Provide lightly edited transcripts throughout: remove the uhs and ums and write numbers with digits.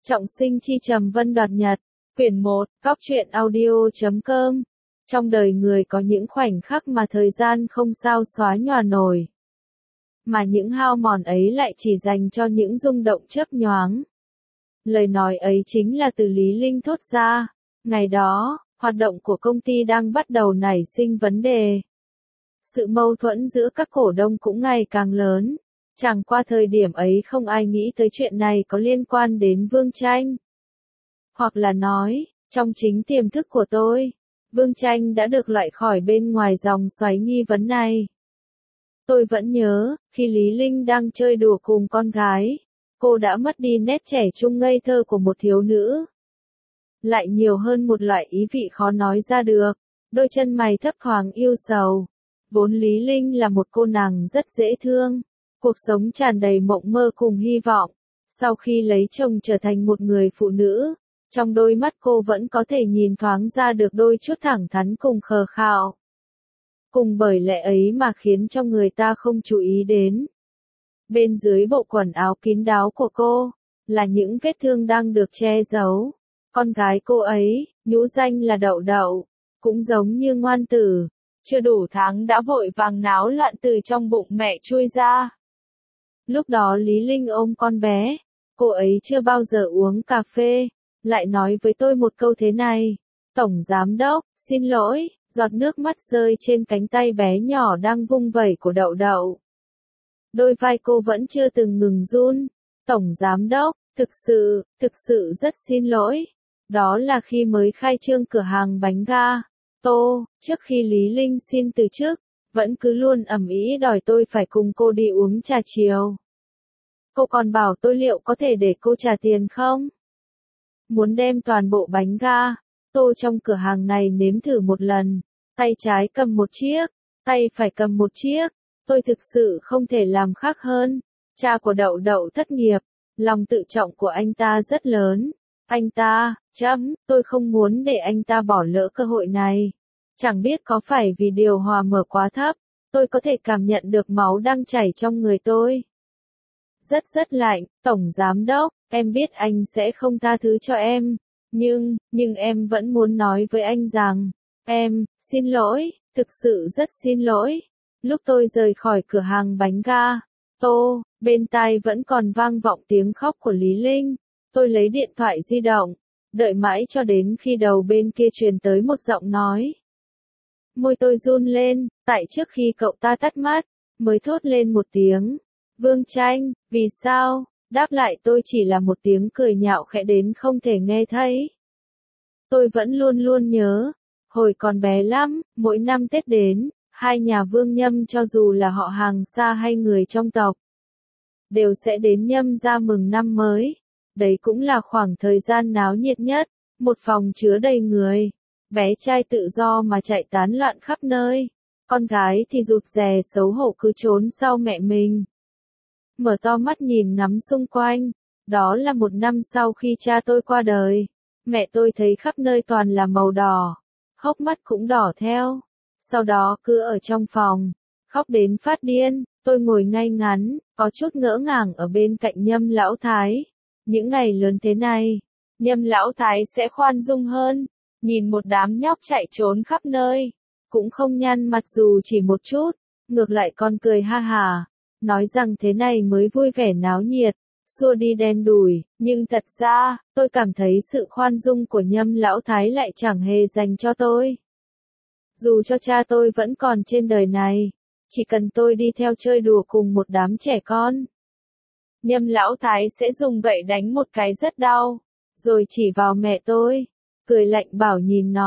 Trọng sinh chi trầm vân đoạt nhật, quyển 1, góc truyện audio.com. Trong đời người có những khoảnh khắc mà thời gian không sao xóa nhòa nổi. Mà những hao mòn ấy lại chỉ dành cho những rung động chớp nhoáng. Lời nói ấy chính là từ Lý Linh thốt ra. Ngày đó, hoạt động của công ty đang bắt đầu nảy sinh vấn đề. Sự mâu thuẫn giữa các cổ đông cũng ngày càng lớn. Chẳng qua thời điểm ấy không ai nghĩ tới chuyện này có liên quan đến Vương Tranh. Hoặc là nói, trong chính tiềm thức của tôi, Vương Tranh đã được loại khỏi bên ngoài dòng xoáy nghi vấn này. Tôi vẫn nhớ, khi Lý Linh đang chơi đùa cùng con gái, cô đã mất đi nét trẻ trung ngây thơ của một thiếu nữ. Lại nhiều hơn một loại ý vị khó nói ra được, đôi chân mày thấp thoáng yêu sầu. Vốn Lý Linh là một cô nàng rất dễ thương. Cuộc sống tràn đầy mộng mơ cùng hy vọng. Sau khi lấy chồng trở thành một người phụ nữ, trong đôi mắt cô vẫn có thể nhìn thoáng ra được đôi chút thẳng thắn cùng khờ khạo. Cùng bởi lẽ ấy mà khiến cho người ta không chú ý đến. Bên dưới bộ quần áo kín đáo của cô, là những vết thương đang được che giấu. Con gái cô ấy, nhũ danh là Đậu Đậu, cũng giống như Ngoan Tử, chưa đủ tháng đã vội vàng náo loạn từ trong bụng mẹ chui ra. Lúc đó Lý Linh ôm con bé, cô ấy chưa bao giờ uống cà phê, lại nói với tôi một câu thế này: Tổng Giám Đốc, xin lỗi, giọt nước mắt rơi trên cánh tay bé nhỏ đang vung vẩy của Đậu Đậu. Đôi vai cô vẫn chưa từng ngừng run. Tổng Giám Đốc, thực sự rất xin lỗi. Đó là khi mới khai trương cửa hàng bánh ga Tô, trước khi Lý Linh xin từ chức, vẫn cứ luôn ầm ĩ đòi tôi phải cùng cô đi uống trà chiều. Cô còn bảo tôi liệu có thể để cô trả tiền không? Muốn đem toàn bộ bánh ga Tô trong cửa hàng này nếm thử một lần. Tay trái cầm một chiếc, tay phải cầm một chiếc. Tôi thực sự không thể làm khác hơn. Cha của Đậu Đậu thất nghiệp, lòng tự trọng của anh ta rất lớn. Anh ta, tôi không muốn để anh ta bỏ lỡ cơ hội này. Chẳng biết có phải vì điều hòa mở quá thấp, tôi có thể cảm nhận được máu đang chảy trong người tôi. Rất lạnh, Tổng Giám Đốc, em biết anh sẽ không tha thứ cho em. Nhưng em vẫn muốn nói với anh rằng, xin lỗi, thực sự rất xin lỗi. Lúc tôi rời khỏi cửa hàng bánh ga Tô, bên tai vẫn còn vang vọng tiếng khóc của Lý Linh. Tôi lấy điện thoại di động, đợi mãi cho đến khi đầu bên kia truyền tới một giọng nói. Môi tôi run lên, tại trước khi cậu ta tắt mắt, mới thốt lên một tiếng. Vương Tranh, vì sao? Đáp lại tôi chỉ là một tiếng cười nhạo khẽ đến không thể nghe thấy. Tôi vẫn luôn nhớ, hồi còn bé lắm, mỗi năm Tết đến, hai nhà Vương Nhâm cho dù là họ hàng xa hay người trong tộc, đều sẽ đến Nhâm gia mừng năm mới. Đấy cũng là khoảng thời gian náo nhiệt nhất, một phòng chứa đầy người. Bé trai tự do mà chạy tán loạn khắp nơi. Con gái thì rụt rè xấu hổ cứ trốn sau mẹ mình. Mở to mắt nhìn ngắm xung quanh. Đó là một năm sau khi cha tôi qua đời. Mẹ tôi thấy khắp nơi toàn là màu đỏ. Hốc mắt cũng đỏ theo. Sau đó cứ ở trong phòng, khóc đến phát điên. Tôi ngồi ngay ngắn, có chút ngỡ ngàng ở bên cạnh Nhâm lão thái. Những ngày lớn thế này, Nhâm lão thái sẽ khoan dung hơn. Nhìn một đám nhóc chạy trốn khắp nơi, cũng không nhăn mặt dù chỉ một chút, ngược lại còn cười ha hả, nói rằng thế này mới vui vẻ náo nhiệt, xua đi đen đủi. Nhưng thật ra, tôi cảm thấy sự khoan dung của Nhâm lão thái lại chẳng hề dành cho tôi. Dù cho cha tôi vẫn còn trên đời này, chỉ cần tôi đi theo chơi đùa cùng một đám trẻ con, Nhâm lão thái sẽ dùng gậy đánh một cái rất đau, rồi chỉ vào mẹ tôi, cười lạnh bảo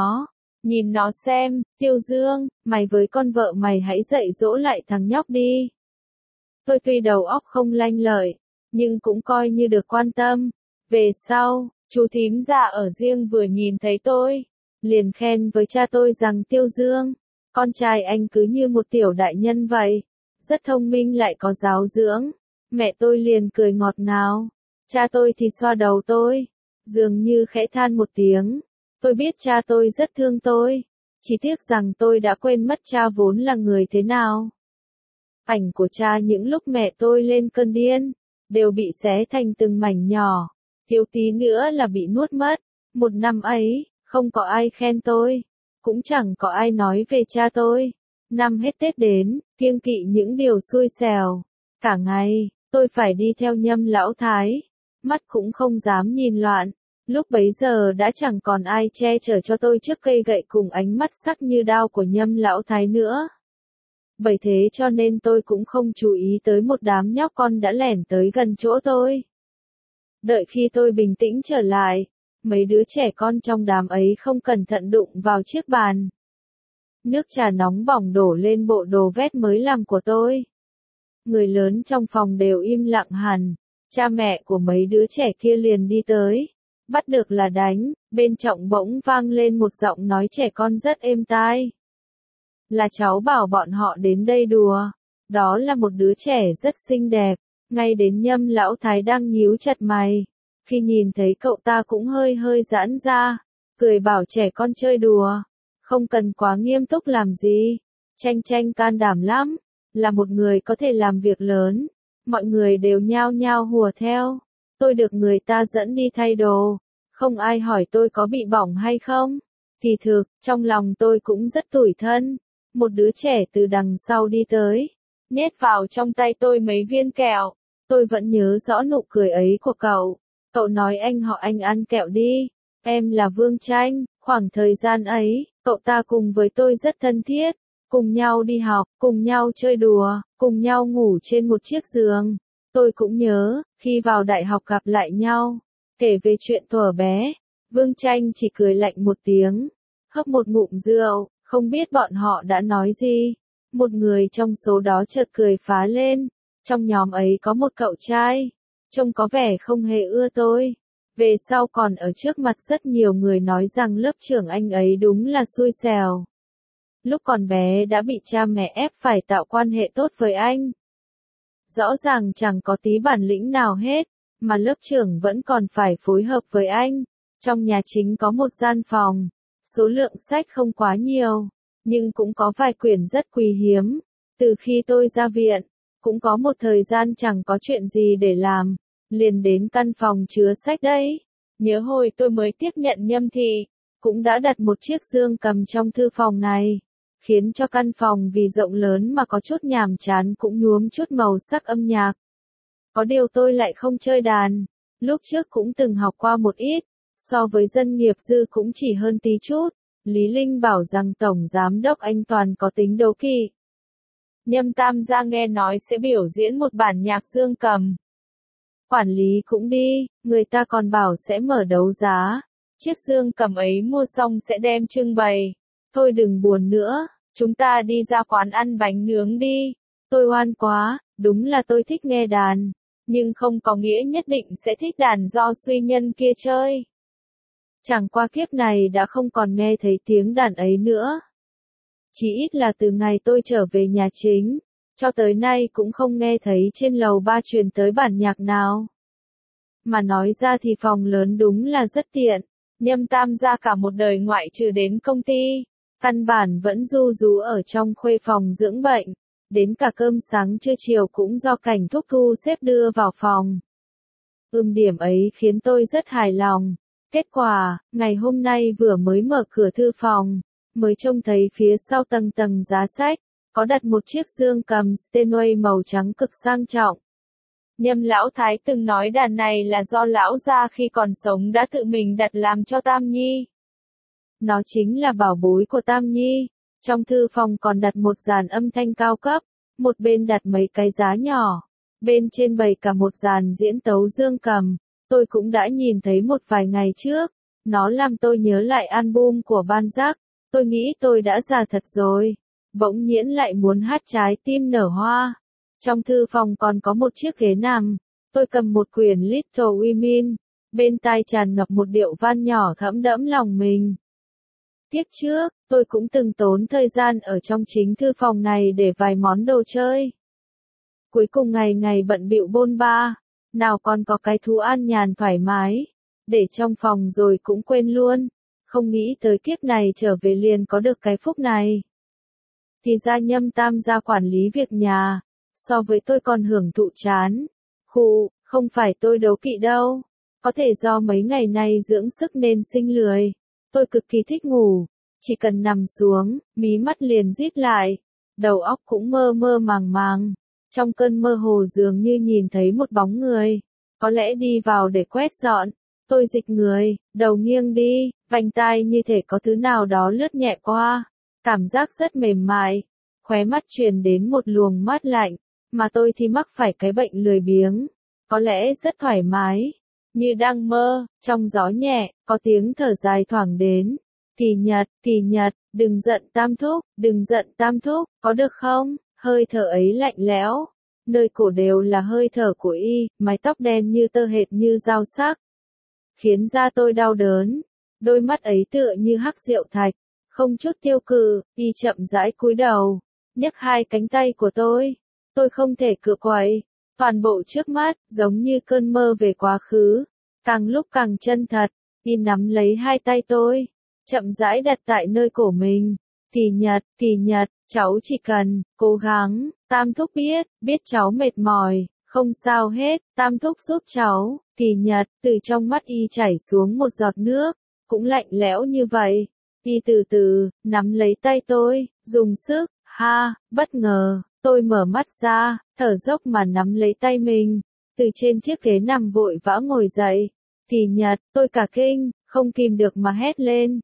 nhìn nó xem, Tiêu Dương, mày với con vợ mày hãy dạy dỗ lại thằng nhóc đi. Tôi tuy đầu óc không lanh lợi, nhưng cũng coi như được quan tâm. Về sau, chú thím già ở riêng vừa nhìn thấy tôi, liền khen với cha tôi rằng Tiêu Dương, con trai anh cứ như một tiểu đại nhân vậy, rất thông minh lại có giáo dưỡng. Mẹ tôi liền cười ngọt ngào, cha tôi thì xoa đầu tôi, dường như khẽ than một tiếng. Tôi biết cha tôi rất thương tôi, chỉ tiếc rằng tôi đã quên mất cha vốn là người thế nào. Ảnh của cha những lúc mẹ tôi lên cơn điên, đều bị xé thành từng mảnh nhỏ. thiếu tí nữa là bị nuốt mất. Một năm ấy, không có ai khen tôi, cũng chẳng có ai nói về cha tôi. Năm hết Tết đến, kiêng kỵ những điều xui xẻo. Cả ngày, tôi phải đi theo Nhâm lão thái, mắt cũng không dám nhìn loạn. Lúc bấy giờ đã chẳng còn ai che chở cho tôi trước cây gậy cùng ánh mắt sắc như đao của Nhâm lão thái nữa. Bởi thế cho nên tôi cũng không chú ý tới một đám nhóc con đã lẻn tới gần chỗ tôi. Đợi khi tôi bình tĩnh trở lại, mấy đứa trẻ con trong đám ấy không cẩn thận đụng vào chiếc bàn. Nước trà nóng bỏng đổ lên bộ đồ vest mới làm của tôi. Người lớn trong phòng đều im lặng hẳn, cha mẹ của mấy đứa trẻ kia liền đi tới, bắt được là đánh, bên trong bỗng vang lên một giọng nói trẻ con rất êm tai. Là cháu bảo bọn họ đến đây đùa. Đó là một đứa trẻ rất xinh đẹp, ngay đến Nhâm lão thái đang nhíu chặt mày. Khi nhìn thấy cậu ta cũng hơi hơi giãn ra, cười bảo trẻ con chơi đùa, không cần quá nghiêm túc làm gì. Tranh tranh can đảm lắm, là một người có thể làm việc lớn. Mọi người đều nhao nhao hùa theo. Tôi được người ta dẫn đi thay đồ, không ai hỏi tôi có bị bỏng hay không. Thì thực, trong lòng tôi cũng rất tủi thân. Một đứa trẻ từ đằng sau đi tới, nhét vào trong tay tôi mấy viên kẹo. Tôi vẫn nhớ rõ nụ cười ấy của cậu. Cậu nói anh họ anh ăn kẹo đi. Em là Vương Tranh. Khoảng thời gian ấy, cậu ta cùng với tôi rất thân thiết. Cùng nhau đi học, cùng nhau chơi đùa, cùng nhau ngủ trên một chiếc giường. Tôi cũng nhớ, khi vào đại học gặp lại nhau, kể về chuyện thuở bé, Vương Tranh chỉ cười lạnh một tiếng, hớp một ngụm rượu, không biết bọn họ đã nói gì. Một người trong số đó chợt cười phá lên, trong nhóm ấy có một cậu trai, trông có vẻ không hề ưa tôi. Về sau còn ở trước mặt rất nhiều người nói rằng lớp trưởng anh ấy đúng là xui xẻo. Lúc còn bé đã bị cha mẹ ép phải tạo quan hệ tốt với anh. Rõ ràng chẳng có tí bản lĩnh nào hết, mà lớp trưởng vẫn còn phải phối hợp với anh. Trong nhà chính có một gian phòng, số lượng sách không quá nhiều, nhưng cũng có vài quyển rất quý hiếm. Từ khi tôi ra viện, cũng có một thời gian chẳng có chuyện gì để làm, liền đến căn phòng chứa sách đấy. Nhớ hồi tôi mới tiếp nhận Nhâm thị, cũng đã đặt một chiếc dương cầm trong thư phòng này, khiến cho căn phòng vì rộng lớn mà có chút nhàm chán cũng nhuốm chút màu sắc âm nhạc. Có điều tôi lại không chơi đàn, lúc trước cũng từng học qua một ít, so với dân nghiệp dư cũng chỉ hơn tí chút. Lý Linh bảo rằng Tổng Giám đốc anh Toàn có tính đố kỵ. Nhâm Tam gia nghe nói sẽ biểu diễn một bản nhạc dương cầm. Quản lý cũng đi, người ta còn bảo sẽ mở đấu giá. Chiếc dương cầm ấy mua xong sẽ đem trưng bày. Thôi đừng buồn nữa, chúng ta đi ra quán ăn bánh nướng đi. Tôi oan quá, đúng là tôi thích nghe đàn, nhưng không có nghĩa nhất định sẽ thích đàn do suy nhân kia chơi. Chẳng qua kiếp này đã không còn nghe thấy tiếng đàn ấy nữa. Chỉ ít là từ ngày tôi trở về nhà chính, cho tới nay cũng không nghe thấy trên lầu 3 truyền tới bản nhạc nào. Mà nói ra thì phòng lớn đúng là rất tiện. Nhâm Tam gia cả một đời ngoại trừ đến công ty, căn bản vẫn ru rú ở trong khuê phòng dưỡng bệnh. Đến cả cơm sáng trưa chiều cũng do cảnh thúc thu xếp đưa vào phòng. Điểm ấy khiến tôi rất hài lòng. Kết quả, ngày hôm nay vừa mới mở cửa thư phòng, mới trông thấy phía sau tầng tầng giá sách, có đặt một chiếc dương cầm Steinway màu trắng cực sang trọng. Nhâm lão thái từng nói đàn này là do lão gia khi còn sống đã tự mình đặt làm cho Tam Nhi. Nó chính là bảo bối của Tam Nhi. Trong thư phòng còn đặt một dàn âm thanh cao cấp, một bên đặt mấy cái giá nhỏ, bên trên bày cả một dàn diễn tấu dương cầm. Tôi cũng đã nhìn thấy một vài ngày trước, nó làm tôi nhớ lại album của Ban Giác. Tôi nghĩ tôi đã già thật rồi, bỗng nhiên lại muốn hát trái tim nở hoa. Trong thư phòng còn có một chiếc ghế nằm, tôi cầm một quyển Little Women, bên tai tràn ngập một điệu van nhỏ thẫm đẫm lòng mình. Tiếp trước, tôi cũng từng tốn thời gian ở trong chính thư phòng này để vài món đồ chơi. Cuối cùng ngày ngày bận bịu bôn ba, nào còn có cái thú an nhàn thoải mái, để trong phòng rồi cũng quên luôn, không nghĩ tới kiếp này trở về liền có được cái phúc này. Thì ra Nhâm Tam gia quản lý việc nhà, so với tôi còn hưởng thụ chán. Khụ, không phải tôi đố kỵ đâu, Có thể do mấy ngày nay dưỡng sức nên sinh lười. Tôi cực kỳ thích ngủ. Chỉ cần nằm xuống, mí mắt liền díp lại. Đầu óc cũng mơ mơ màng màng. Trong cơn mơ hồ dường như nhìn thấy một bóng người. Có lẽ đi vào để quét dọn. Tôi dịch người, đầu nghiêng đi, vành tai như thể có thứ nào đó lướt nhẹ qua. Cảm giác rất mềm mại. Khóe mắt truyền đến một luồng mát lạnh. Mà tôi thì mắc phải cái bệnh lười biếng. Có lẽ rất thoải mái. Như đang mơ, trong gió nhẹ, có tiếng thở dài thoảng đến. Kỳ Nhật, đừng giận Tam Thúc, có được không? Hơi thở ấy lạnh lẽo. Nơi cổ đều là hơi thở của y, mái tóc đen như tơ hệt như dao sắc. Khiến da tôi đau đớn. Đôi mắt ấy tựa như hắc rượu thạch. Không chút tiêu cự, y chậm rãi cúi đầu. Nhấc hai cánh tay của tôi. Tôi không thể cựa quậy. Toàn bộ trước mắt, giống như cơn mơ về quá khứ. Càng lúc càng chân thật, y nắm lấy hai tay tôi. Chậm rãi đặt tại nơi cổ mình. Kỳ Nhật, cháu chỉ cần, cố gắng, Tam Thúc biết cháu mệt mỏi, không sao hết, Tam Thúc giúp cháu. Kỳ Nhật, từ trong mắt y chảy xuống một giọt nước, cũng lạnh lẽo như vậy. Y từ từ, nắm lấy tay tôi, dùng sức, bất ngờ, tôi mở mắt ra, thở dốc mà nắm lấy tay mình. Từ trên chiếc ghế nằm vội vã ngồi dậy. Kỳ Nhật, tôi cả kinh, không kìm được mà hét lên.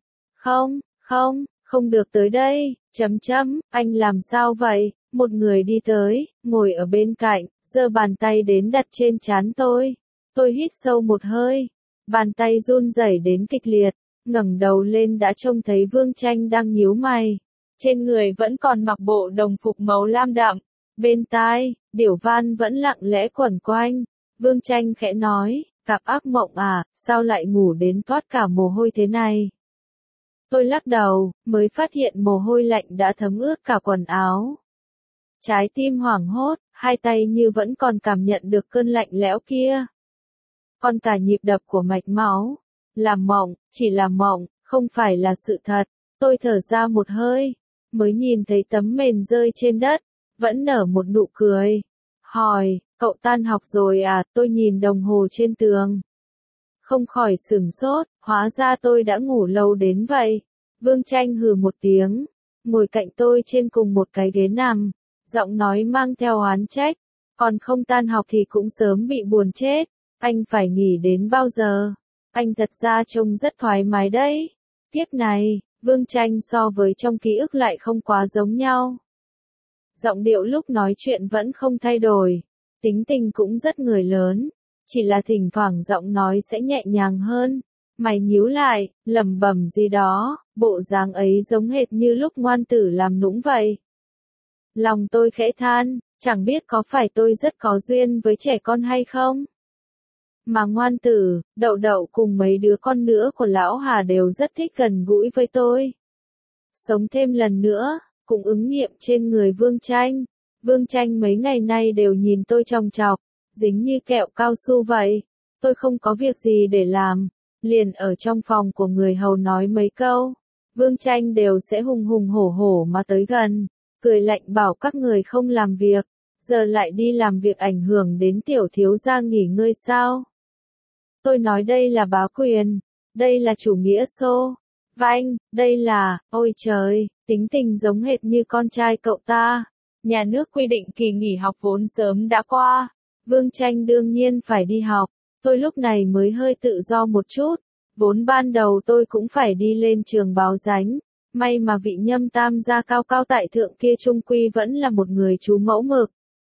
Không được tới đây, anh làm sao vậy? Một người đi tới, ngồi ở bên cạnh, giơ bàn tay đến đặt trên trán tôi. Tôi hít sâu một hơi, bàn tay run rẩy đến kịch liệt, ngẩng đầu lên đã trông thấy Vương Tranh đang nhíu mày. Trên người vẫn còn mặc bộ đồng phục màu lam đậm, bên tai, điểu van vẫn lặng lẽ quẩn quanh. Vương Tranh khẽ nói, cặp ác mộng à, sao lại ngủ đến toát cả mồ hôi thế này? Tôi lắc đầu, mới phát hiện mồ hôi lạnh đã thấm ướt cả quần áo. Trái tim hoảng hốt, hai tay như vẫn còn cảm nhận được cơn lạnh lẽo kia. Còn cả nhịp đập của mạch máu. Là mộng, chỉ là mộng, không phải là sự thật. Tôi thở ra một hơi, mới nhìn thấy tấm mền rơi trên đất, vẫn nở một nụ cười. Hỏi, cậu tan học rồi à? Tôi nhìn đồng hồ trên tường. Không khỏi sửng sốt, hóa ra tôi đã ngủ lâu đến vậy. Vương Tranh hừ một tiếng, ngồi cạnh tôi trên cùng một cái ghế nằm, giọng nói mang theo oán trách. Còn không tan học thì cũng sớm bị buồn chết, anh phải nghỉ đến bao giờ? Anh thật ra trông rất thoải mái đấy. Kiếp này, Vương Tranh so với trong ký ức lại không quá giống nhau. Giọng điệu lúc nói chuyện vẫn không thay đổi, tính tình cũng rất người lớn, chỉ là thỉnh thoảng giọng nói sẽ nhẹ nhàng hơn. Mày nhíu lại, lẩm bẩm gì đó, bộ dáng ấy giống hệt như lúc ngoan tử làm nũng vậy. Lòng tôi khẽ than, chẳng biết có phải tôi rất có duyên với trẻ con hay không? Mà ngoan tử, Đậu Đậu cùng mấy đứa con nữa của lão Hà đều rất thích gần gũi với tôi. Sống thêm lần nữa, cũng ứng nghiệm trên người Vương Tranh. Vương Tranh mấy ngày nay đều nhìn tôi chòng chọc, dính như kẹo cao su vậy. Tôi không có việc gì để làm, liền ở trong phòng của người hầu nói mấy câu. Vương Tranh đều sẽ hùng hùng hổ hổ mà tới gần, cười lạnh bảo các người không làm việc, giờ lại đi làm việc ảnh hưởng đến tiểu thiếu gia nghỉ ngơi sao? Tôi nói đây là bá quyền, đây là chủ nghĩa xô. Vanh, đây là, ôi trời, tính tình giống hệt như con trai cậu ta. Nhà nước quy định kỳ nghỉ học vốn sớm đã qua. Vương Tranh đương nhiên phải đi học. Tôi lúc này mới hơi tự do một chút. Vốn ban đầu tôi cũng phải đi lên trường báo danh. May mà vị Nhâm Tam gia cao cao tại thượng kia trung quy vẫn là một người chú mẫu mực.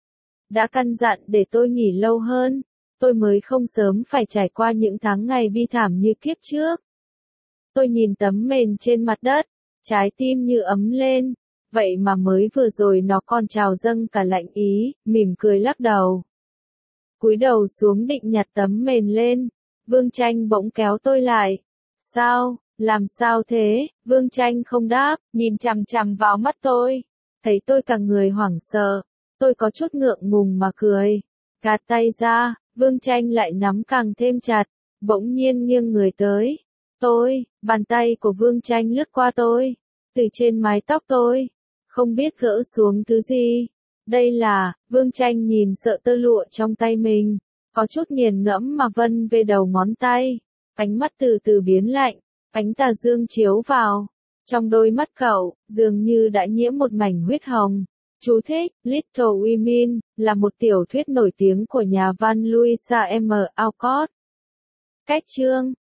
Đã căn dặn để tôi nghỉ lâu hơn. Tôi mới không sớm phải trải qua những tháng ngày bi thảm như kiếp trước. Tôi nhìn tấm mền trên mặt đất, trái tim như ấm lên, vậy mà mới vừa rồi nó còn trào dâng cả lạnh ý, mỉm cười lắc đầu. Cúi đầu xuống định nhặt tấm mền lên, Vương Tranh bỗng kéo tôi lại. Sao, làm sao thế? Vương Tranh không đáp, nhìn chằm chằm vào mắt tôi. Thấy tôi cả người hoảng sợ, tôi có chút ngượng ngùng mà cười. Gạt tay ra, Vương Tranh lại nắm càng thêm chặt, bỗng nhiên nghiêng người tới. Bàn tay của Vương Tranh lướt qua tôi, từ trên mái tóc tôi, không biết gỡ xuống thứ gì. Đây là, Vương Tranh nhìn sợ tơ lụa trong tay mình. Có chút nghiền ngẫm mà vân về đầu ngón tay. Ánh mắt từ từ biến lạnh, ánh tà dương chiếu vào. Trong đôi mắt cậu, dường như đã nhiễm một mảnh huyết hồng. Chú thích, Little Women, là một tiểu thuyết nổi tiếng của nhà văn Louisa M. Alcott. Cách chương